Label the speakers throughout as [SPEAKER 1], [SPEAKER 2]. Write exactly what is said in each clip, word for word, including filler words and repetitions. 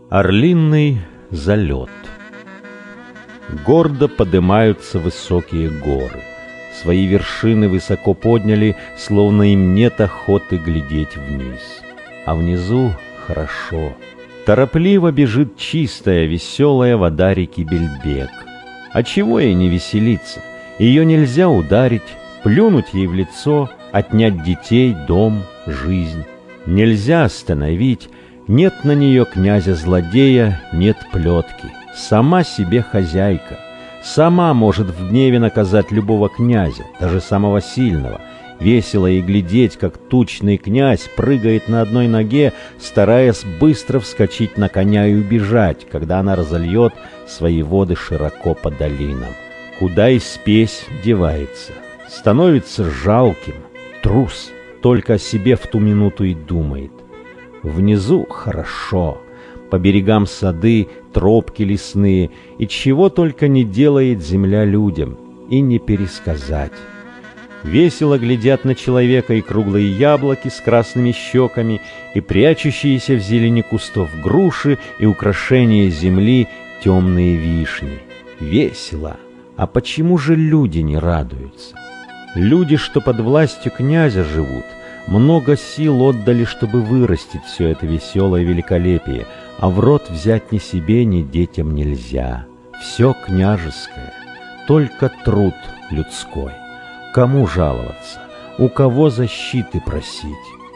[SPEAKER 1] Орлиный залет. Гордо подымаются высокие горы. Свои вершины высоко подняли, словно им нет охоты глядеть вниз. А внизу хорошо. Торопливо бежит чистая, веселая вода реки Бельбек. А чего ей не веселиться? Ее нельзя ударить, плюнуть ей в лицо, отнять детей, дом, жизнь. Нельзя остановить. Нет на нее князя-злодея, нет плетки. Сама себе хозяйка. Сама может в гневе наказать любого князя, даже самого сильного. Весело и глядеть, как тучный князь прыгает на одной ноге, стараясь быстро вскочить на коня и убежать, когда она разольет свои воды широко по долинам. Куда и спесь девается. Становится жалким, трус, только о себе в ту минуту и думает. Внизу хорошо, по берегам сады, тропки лесные, и чего только не делает земля людям, и не пересказать. Весело глядят на человека и круглые яблоки с красными щеками, и прячущиеся в зелени кустов груши, и украшения земли темные вишни. Весело. А почему же люди не радуются? Люди, что под властью князя живут, много сил отдали, чтобы вырастить все это веселое великолепие, а в рот взять ни себе, ни детям нельзя. Все княжеское, только труд людской. Кому жаловаться, у кого защиты просить?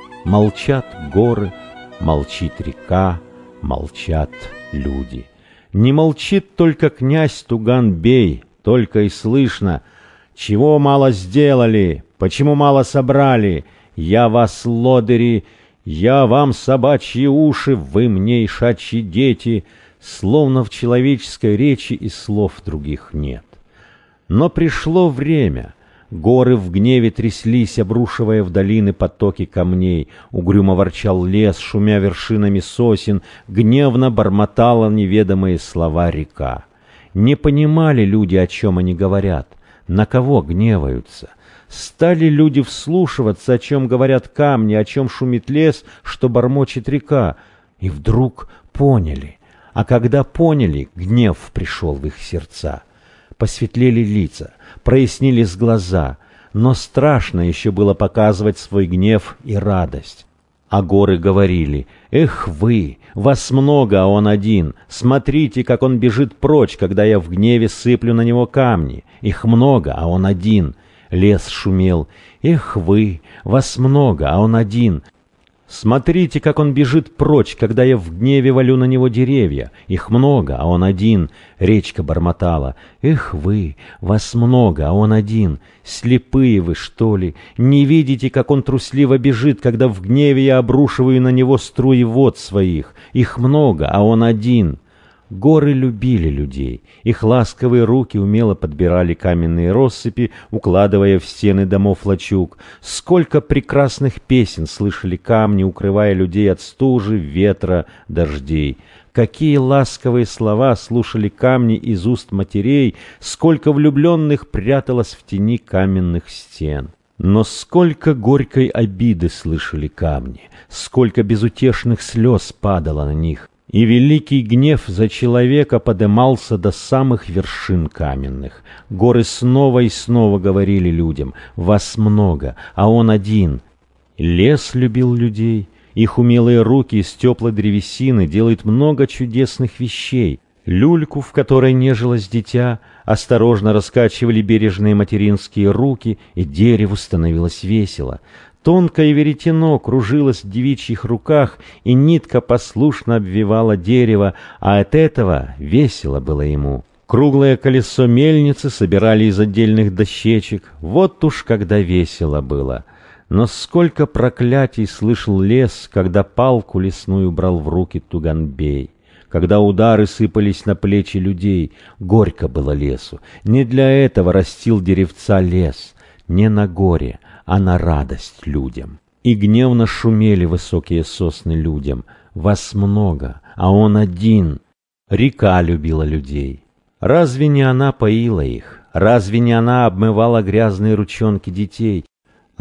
[SPEAKER 1] Молчат горы, молчит река, молчат люди. Не молчит только князь Туган-бей, только и слышно: «Чего мало сделали? Почему мало собрали? Я вас, лодыри, я вам собачьи уши, вы мне ишачьи дети», словно в человеческой речи и слов других нет. Но пришло время. Горы в гневе тряслись, обрушивая в долины потоки камней. Угрюмо ворчал лес, шумя вершинами сосен, гневно бормотала неведомые слова река. Не понимали люди, о чем они говорят, на кого гневаются. Стали люди вслушиваться, о чем говорят камни, о чем шумит лес, что бормочет река. И вдруг поняли. А когда поняли, гнев пришел в их сердца. Посветлели лица, прояснились глаза, но страшно еще было показывать свой гнев и радость. А горы говорили: «Эх вы, вас много, а он один. Смотрите, как он бежит прочь, когда я в гневе сыплю на него камни. Их много, а он один». Лес шумел: «Эх вы, вас много, а он один. Смотрите, как он бежит прочь, когда я в гневе валю на него деревья. Их много, а он один». Речка бормотала: «Эх вы, вас много, а он один. Слепые вы, что ли? Не видите, как он трусливо бежит, когда в гневе я обрушиваю на него струи вод своих? Их много, а он один». Горы любили людей. Их ласковые руки умело подбирали каменные россыпи, укладывая в стены домов лачуг. Сколько прекрасных песен слышали камни, укрывая людей от стужи, ветра, дождей. Какие ласковые слова слушали камни из уст матерей, сколько влюбленных пряталось в тени каменных стен. Но сколько горькой обиды слышали камни, сколько безутешных слез падало на них. И великий гнев за человека подымался до самых вершин каменных. Горы снова и снова говорили людям: «Вас много, а он один». Лес любил людей. Их умелые руки из теплой древесины делают много чудесных вещей. Люльку, в которой нежилось дитя, осторожно раскачивали бережные материнские руки, и дереву становилось весело. Тонкое веретено кружилось в девичьих руках, и нитка послушно обвивала дерево, а от этого весело было ему. Круглое колесо мельницы собирали из отдельных дощечек. Вот уж когда весело было. Но сколько проклятий слышал лес, когда палку лесную брал в руки Туган-бей. Когда удары сыпались на плечи людей, горько было лесу. Не для этого растил деревца лес, не на горе, а на радость людям. И гневно шумели высокие сосны людям: «Вас много, а он один». Река любила людей. Разве не она поила их? Разве не она обмывала грязные ручонки детей?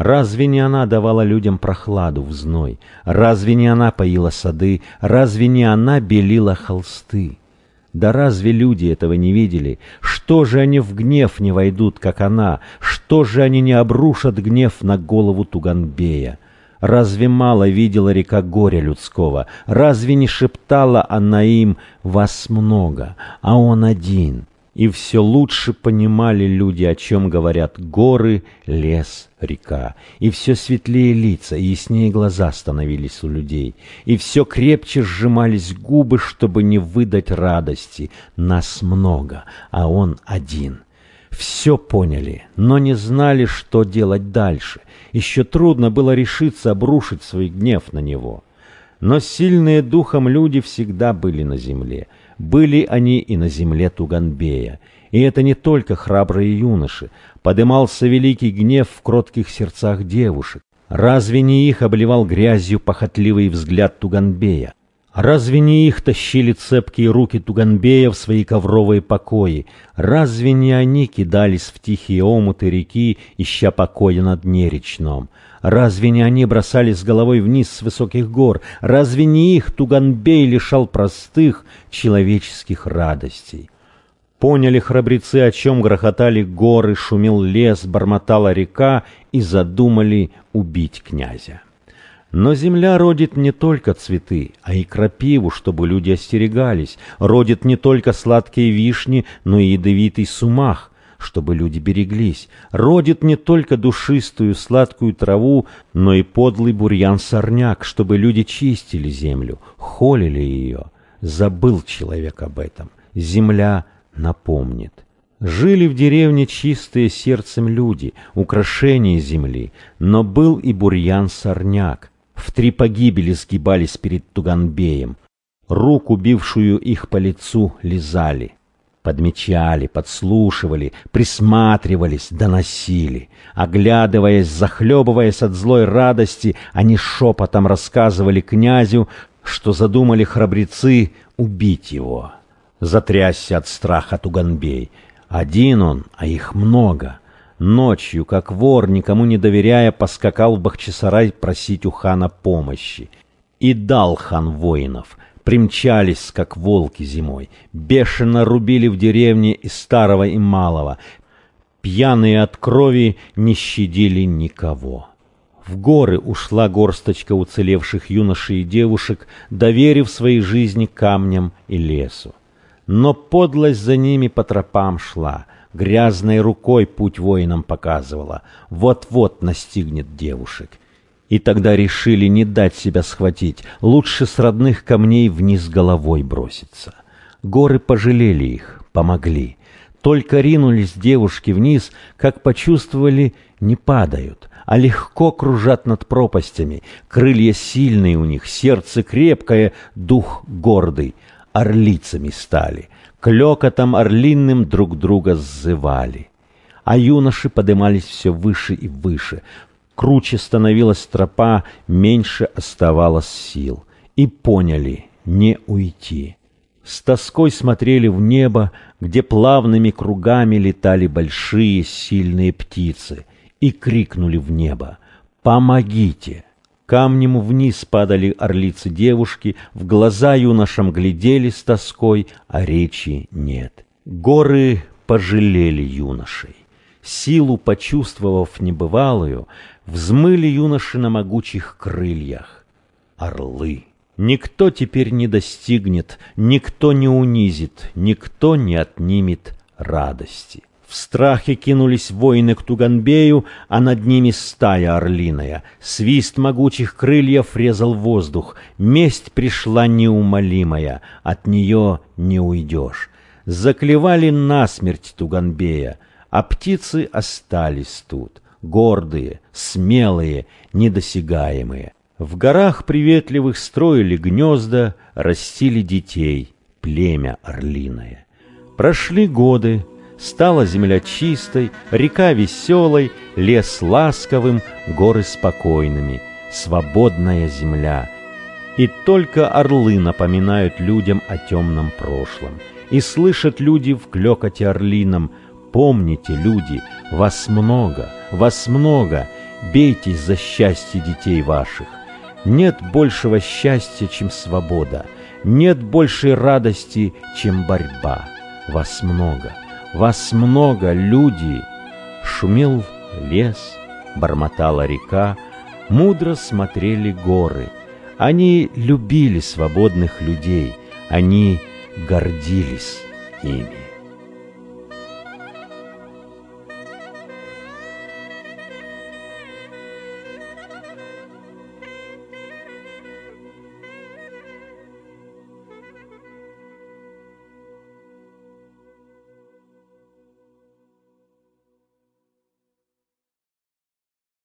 [SPEAKER 1] Разве не она давала людям прохладу в зной? Разве не она поила сады? Разве не она белила холсты? Да разве люди этого не видели? Что же они в гнев не войдут, как она? Что же они не обрушат гнев на голову Туганбея? Разве мало видела река горя людского? Разве не шептала она им «Вас много, а он один»? И все лучше понимали люди, о чем говорят горы, лес, река. И все светлее лица, и яснее глаза становились у людей. И все крепче сжимались губы, чтобы не выдать радости. Нас много, а он один. Все поняли, но не знали, что делать дальше. Еще трудно было решиться обрушить свой гнев на него. Но сильные духом люди всегда были на земле. Были они и на земле Туганбея. И это не только храбрые юноши. Подымался великий гнев в кротких сердцах девушек. Разве не их обливал грязью похотливый взгляд Туганбея? Разве не их тащили цепкие руки Туганбея в свои ковровые покои? Разве не они кидались в тихие омуты реки, ища покоя на дне речном? Разве не они бросались с головой вниз с высоких гор? Разве не их Туганбей лишал простых человеческих радостей? Поняли храбрецы, о чем грохотали горы, шумел лес, бормотала река, и задумали убить князя. Но земля родит не только цветы, а и крапиву, чтобы люди остерегались, родит не только сладкие вишни, но и ядовитый сумах, чтобы люди береглись, родит не только душистую сладкую траву, но и подлый бурьян-сорняк, чтобы люди чистили землю, холили ее. Забыл человек об этом, земля напомнит. Жили в деревне чистые сердцем люди, украшения земли, но был и бурьян-сорняк. В три погибели сгибались перед Туганбеем, руку, бившую их по лицу, лизали. Подмечали, подслушивали, присматривались, доносили. Оглядываясь, захлебываясь от злой радости, они шепотом рассказывали князю, что задумали храбрецы убить его. Затрясся от страха Туганбей. Один он, а их много. Ночью, как вор, никому не доверяя, поскакал в Бахчисарай просить у хана помощи. И дал хан воинов. Примчались, как волки зимой, бешено рубили в деревне и старого, и малого. Пьяные от крови не щадили никого. В горы ушла горсточка уцелевших юношей и девушек, доверив свои жизни камням и лесу. Но подлость за ними по тропам шла, грязной рукой путь воинам показывала. Вот-вот настигнет девушек. И тогда решили не дать себя схватить, лучше с родных камней вниз головой броситься. Горы пожалели их, помогли. Только ринулись девушки вниз, как почувствовали, не падают, а легко кружат над пропастями. Крылья сильные у них, сердце крепкое, дух гордый. Орлицами стали, клёкотом орлиным друг друга сзывали. А юноши подымались все выше и выше. Круче становилась тропа, меньше оставалось сил. И поняли — не уйти. С тоской смотрели в небо, где плавными кругами летали большие сильные птицы, и крикнули в небо: «Помогите!» Камнем вниз падали орлицы-девушки, в глаза юношам глядели с тоской, а речи нет. Горы пожалели юношей. Силу почувствовав небывалую, взмыли юноши на могучих крыльях. Орлы. Никто теперь не достигнет, никто не унизит, никто не отнимет радости. В страхе кинулись воины к Туганбею, а над ними стая орлиная. Свист могучих крыльев резал воздух. Месть пришла неумолимая, от нее не уйдешь. Заклевали насмерть Туганбея, а птицы остались тут, гордые, смелые, недосягаемые. В горах приветливых строили гнезда, растили детей, племя орлиное. Прошли годы, стала земля чистой, река веселой, лес ласковым, горы спокойными, свободная земля. И только орлы напоминают людям о темном прошлом. И слышат люди в клёкоте орлином: «Помните, люди, вас много, вас много, Бейтесь за счастье детей ваших. Нет большего счастья, чем свобода. Нет большей радости, чем борьба. Вас много, вас много, люди. Шумел лес, бормотала река, мудро смотрели горы. Они любили свободных людей, они гордились ими.